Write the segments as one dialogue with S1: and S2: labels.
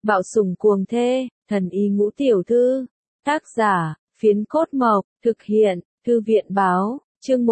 S1: Bạo sủng cuồng thê, thần y ngũ tiểu thư. Tác giả, Phiến Cốt Mộc, thực hiện, Thư viện báo, chương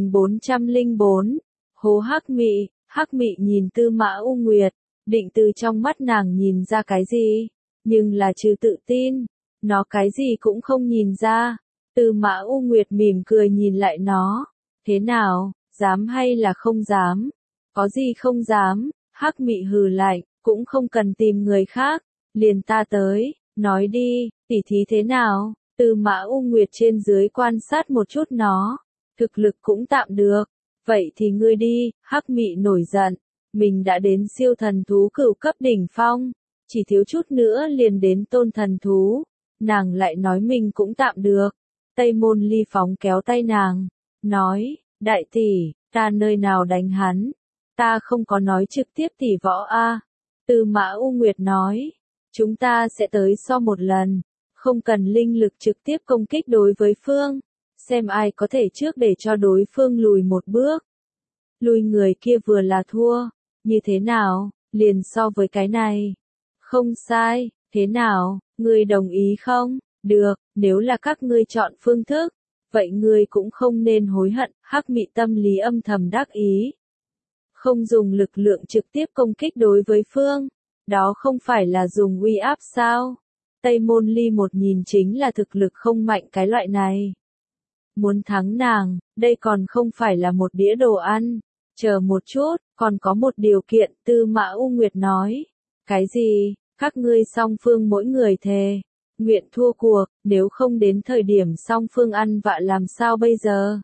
S1: 1404. Hố Hắc Mị nhìn Tư Mã U Nguyệt, định từ trong mắt nàng nhìn ra cái gì, nhưng là trừ tự tin, nó cái gì cũng không nhìn ra. Tư Mã U Nguyệt mỉm cười nhìn lại nó, thế nào, dám hay là không dám? Có gì không dám? Hắc Mị hừ lạnh, cũng không cần tìm người khác, liền ta tới, nói đi, tỉ thí thế nào? Tư Mã U Nguyệt trên dưới quan sát một chút nó, thực lực cũng tạm được, vậy thì ngươi đi. Hắc Mị nổi giận, mình đã đến siêu thần thú cửu cấp đỉnh phong, chỉ thiếu chút nữa liền đến tôn thần thú, nàng lại nói mình cũng tạm được. Tây Môn Ly phóng kéo tay nàng, nói, đại tỷ, ta nơi nào đánh hắn, ta không có nói trực tiếp tỷ võ a. Tư Mã U Nguyệt nói, chúng ta sẽ tới so một lần, không cần linh lực trực tiếp công kích đối với phương, xem ai có thể trước để cho đối phương lùi một bước. Lùi người kia vừa là thua, như thế nào, liền so với cái này. Không sai, thế nào, ngươi đồng ý không? Được, nếu là các ngươi chọn phương thức, vậy ngươi cũng không nên hối hận. Hắc Mị tâm lý âm thầm đắc ý. Không dùng lực lượng trực tiếp công kích đối với phương, đó không phải là dùng uy áp sao? Tây Môn Ly một nhìn chính là thực lực không mạnh cái loại này. Muốn thắng nàng, đây còn không phải là một đĩa đồ ăn. Chờ một chút, còn có một điều kiện. Tư Mã U Nguyệt nói. Cái gì? Các ngươi song phương mỗi người thề nguyện thua cuộc, nếu không đến thời điểm song phương ăn vạ làm sao bây giờ?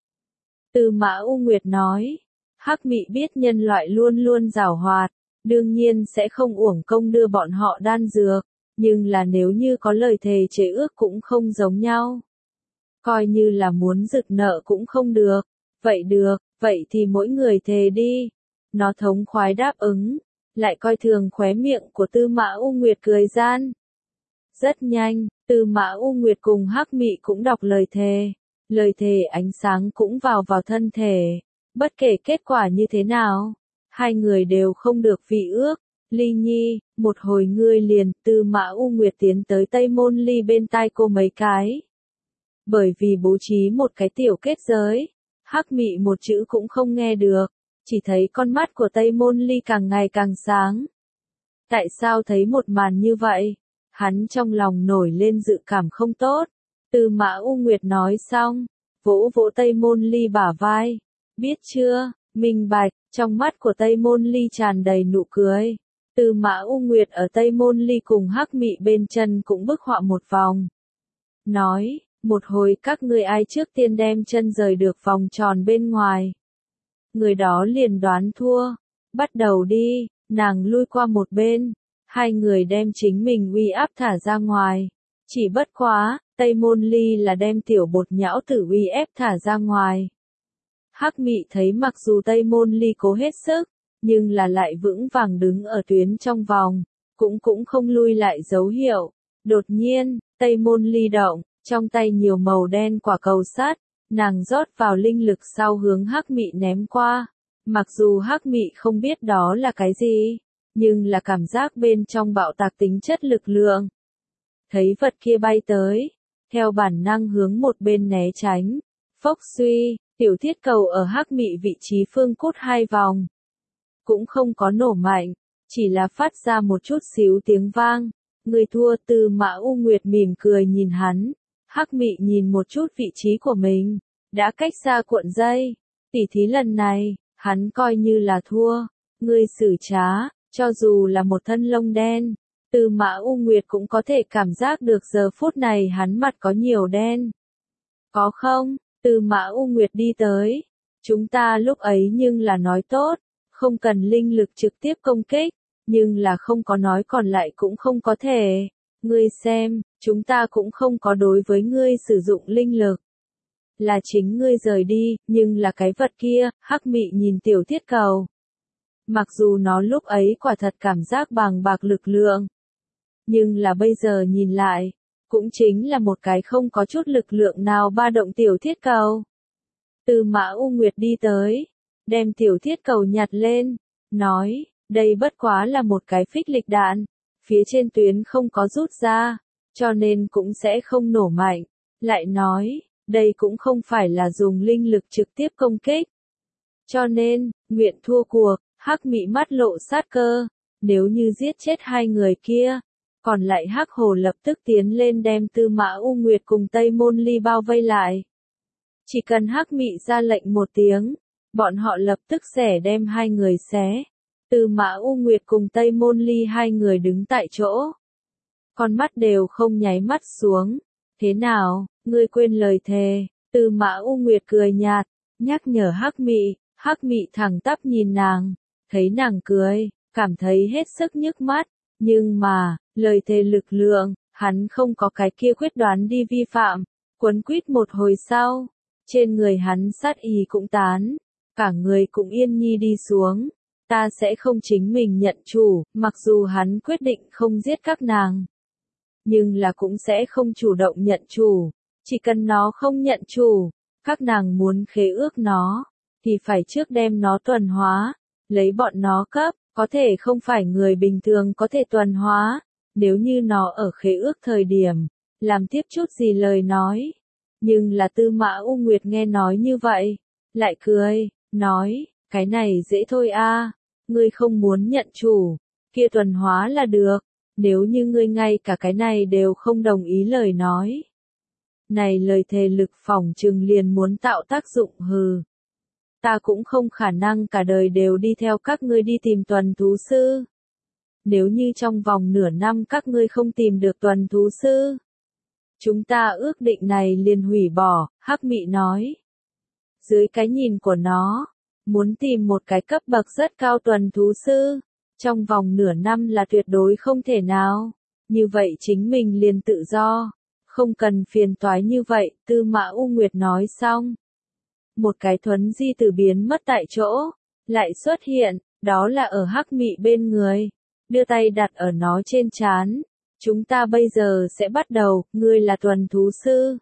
S1: Tư Mã U Nguyệt nói. Hắc Mị biết nhân loại luôn luôn giảo hoạt, đương nhiên sẽ không uổng công đưa bọn họ đan dược, nhưng là nếu như có lời thề chế ước cũng không giống nhau. Coi như là muốn rực nợ cũng không được. Vậy được, vậy thì mỗi người thề đi. Nó thống khoái đáp ứng, lại coi thường khóe miệng của Tư Mã U Nguyệt cười gian. Rất nhanh, Tư Mã U Nguyệt cùng Hắc Mị cũng đọc lời thề. Lời thề ánh sáng cũng vào thân thể. Bất kể kết quả như thế nào, hai người đều không được vi ước. Ly Nhi, một hồi ngươi liền. Tư Mã U Nguyệt tiến tới Tây Môn Ly bên tai cô mấy cái. Bởi vì bố trí một cái tiểu kết giới, Hắc Mị một chữ cũng không nghe được, chỉ thấy con mắt của Tây Môn Ly càng ngày càng sáng. Tại sao thấy một màn như vậy? Hắn trong lòng nổi lên dự cảm không tốt. Tư Mã U Nguyệt nói xong, vỗ vỗ Tây Môn Ly bả vai. Biết chưa, minh bạch. Trong mắt của Tây Môn Ly tràn đầy nụ cười. Tư Mã U Nguyệt ở Tây Môn Ly cùng Hắc Mị bên chân cũng bức họa một vòng. Nói, một hồi các ngươi ai trước tiên đem chân rời được vòng tròn bên ngoài, người đó liền đoán thua. Bắt đầu đi. Nàng lui qua một bên, hai người đem chính mình uy áp thả ra ngoài. Chỉ bất quá, Tây Môn Ly là đem tiểu bột nhão tử uy ép thả ra ngoài. Hắc Mị thấy mặc dù Tây Môn Ly cố hết sức, nhưng là lại vững vàng đứng ở tuyến trong vòng, cũng không lui lại dấu hiệu. Đột nhiên, Tây Môn Ly động, trong tay nhiều màu đen quả cầu sắt, nàng rót vào linh lực sau hướng Hắc Mị ném qua. Mặc dù Hắc Mị không biết đó là cái gì, nhưng là cảm giác bên trong bạo tạc tính chất lực lượng. Thấy vật kia bay tới, theo bản năng hướng một bên né tránh. Phốc suy, tiểu thiết cầu ở Hắc Mị vị trí phương cốt 2 vòng. Cũng không có nổ mạnh, chỉ là phát ra một chút xíu tiếng vang. Người thua. Tư Mã U Nguyệt mỉm cười nhìn hắn. Hắc Mị nhìn một chút vị trí của mình, đã cách xa cuộn dây. Tỉ thí lần này, hắn coi như là thua. Ngươi xử trá, cho dù là một thân lông đen, Tư Mã U Nguyệt cũng có thể cảm giác được giờ phút này hắn mặt có nhiều đen. Có không? Tư Mã U Nguyệt đi tới. Chúng ta lúc ấy nhưng là nói tốt, không cần linh lực trực tiếp công kích, nhưng là không có nói còn lại cũng không có thể. Ngươi xem, chúng ta cũng không có đối với ngươi sử dụng linh lực. Là chính ngươi rời đi, nhưng là cái vật kia. Hắc Mị nhìn tiểu thiết cầu. Mặc dù nó lúc ấy quả thật cảm giác bàng bạc lực lượng, nhưng là bây giờ nhìn lại, cũng chính là một cái không có chút lực lượng nào ba động tiểu thiết cầu. Tư Mã U Nguyệt đi tới, đem tiểu thiết cầu nhặt lên, nói, đây bất quá là một cái phích lịch đạn. phía trên tuyến không có rút ra, cho nên cũng sẽ không nổ mạnh. Lại nói, đây cũng không phải là dùng linh lực trực tiếp công kích. Cho nên, nguyện thua cuộc, Hắc Mị mắt lộ sát cơ, nếu như giết chết hai người kia, còn lại Hắc Hồ lập tức tiến lên đem Tư Mã U Nguyệt cùng Tây Môn Ly bao vây lại. Chỉ cần Hắc Mị ra lệnh một tiếng, bọn họ lập tức sẽ đem hai người xé. Tư Mã U Nguyệt cùng Tây Môn Ly hai người đứng tại chỗ. Con mắt đều không nháy mắt xuống. Thế nào, ngươi quên lời thề? Tư Mã U Nguyệt cười nhạt, nhắc nhở Hắc Mị. Hắc Mị thẳng tắp nhìn nàng, thấy nàng cười, cảm thấy hết sức nhức mắt. Nhưng mà, lời thề lực lượng, hắn không có cái kia quyết đoán đi vi phạm. Quấn quýt một hồi sau, trên người hắn sát ý cũng tán, cả người cũng yên nhi đi xuống. Ta sẽ không chính mình nhận chủ, mặc dù hắn quyết định không giết các nàng. Nhưng là cũng sẽ không chủ động nhận chủ. Chỉ cần nó không nhận chủ, các nàng muốn khế ước nó, thì phải trước đem nó tuần hóa, lấy bọn nó cấp, có thể không phải người bình thường có thể tuần hóa. Nếu như nó ở khế ước thời điểm, làm tiếp chút gì lời nói. Nhưng là Tư Mã U Nguyệt nghe nói như vậy, lại cười, nói, cái này dễ thôi a, ngươi không muốn nhận chủ, kia tuần hóa là được, nếu như ngươi ngay cả cái này đều không đồng ý lời nói. Này lời thề lực phỏng chừng liền muốn tạo tác dụng hừ. Ta cũng không khả năng cả đời đều đi theo các ngươi đi tìm tuần thú sư. Nếu như trong vòng nửa năm các ngươi không tìm được tuần thú sư, chúng ta ước định này liền hủy bỏ, Hắc Mị nói. Dưới cái nhìn của nó, muốn tìm một cái cấp bậc rất cao tuần thú sư, trong vòng nửa năm là tuyệt đối không thể nào. Như vậy chính mình liền tự do, không cần phiền toái như vậy, Tư Mã U Nguyệt nói xong. Một cái thuấn di tử biến mất tại chỗ, lại xuất hiện, đó là ở Hắc Mị bên người, đưa tay đặt ở nó trên trán. Chúng ta bây giờ sẽ bắt đầu, ngươi là tuần thú sư.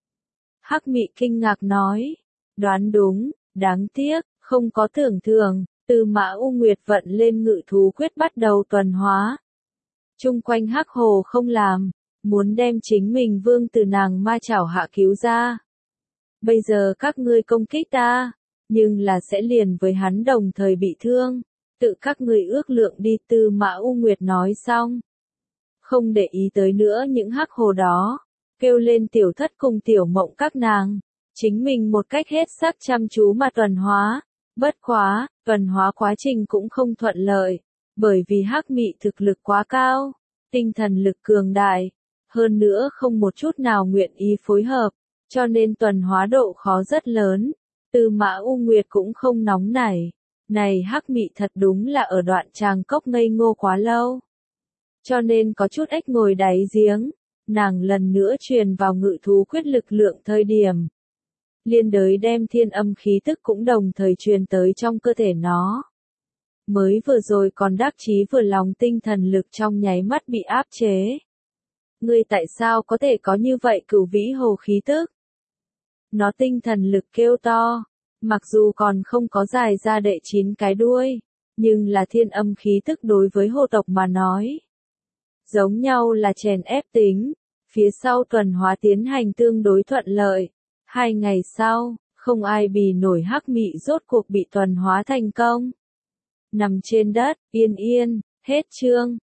S1: Hắc Mị kinh ngạc nói, đoán đúng, đáng tiếc, không có tưởng thường. Tư Mã U Nguyệt vận lên ngự thú quyết bắt đầu tuần hóa. Chung quanh Hắc Hồ không làm, muốn đem chính mình vương từ nàng ma chảo hạ cứu ra. Bây giờ các ngươi công kích ta, nhưng là sẽ liền với hắn đồng thời bị thương. Tự các ngươi ước lượng đi, Tư Mã U Nguyệt nói xong. Không để ý tới nữa những Hắc Hồ đó, kêu lên Tiểu Thất cùng Tiểu Mộng các nàng. Chính mình một cách hết sức chăm chú mà tuần hóa. Bất quá, tuần hóa quá trình cũng không thuận lợi, bởi vì Hắc Mị thực lực quá cao, tinh thần lực cường đại, hơn nữa không một chút nào nguyện ý phối hợp, cho nên tuần hóa độ khó rất lớn. Tư Mã U Nguyệt cũng không nóng nảy, này Hắc Mị thật đúng là ở đoạn tràng cốc ngây ngô quá lâu, cho nên có chút ếch ngồi đáy giếng. Nàng lần nữa truyền vào ngự thú quyết lực lượng thời điểm, liên đới đem thiên âm khí tức cũng đồng thời truyền tới trong cơ thể nó. Mới vừa rồi còn đắc chí vừa lòng tinh thần lực trong nháy mắt bị áp chế. Ngươi tại sao có thể có như vậy Cửu Vĩ Hồ khí tức? Nó tinh thần lực kêu to, mặc dù còn không có dài ra đệ 9 cái đuôi, nhưng là thiên âm khí tức đối với hồ tộc mà nói. Giống nhau là chèn ép tính, phía sau tuần hóa tiến hành tương đối thuận lợi. 2 ngày sau, không ai bì nổi Hắc Mị rốt cuộc bị tuần hóa thành công. Nằm trên đất, yên yên, hết chương.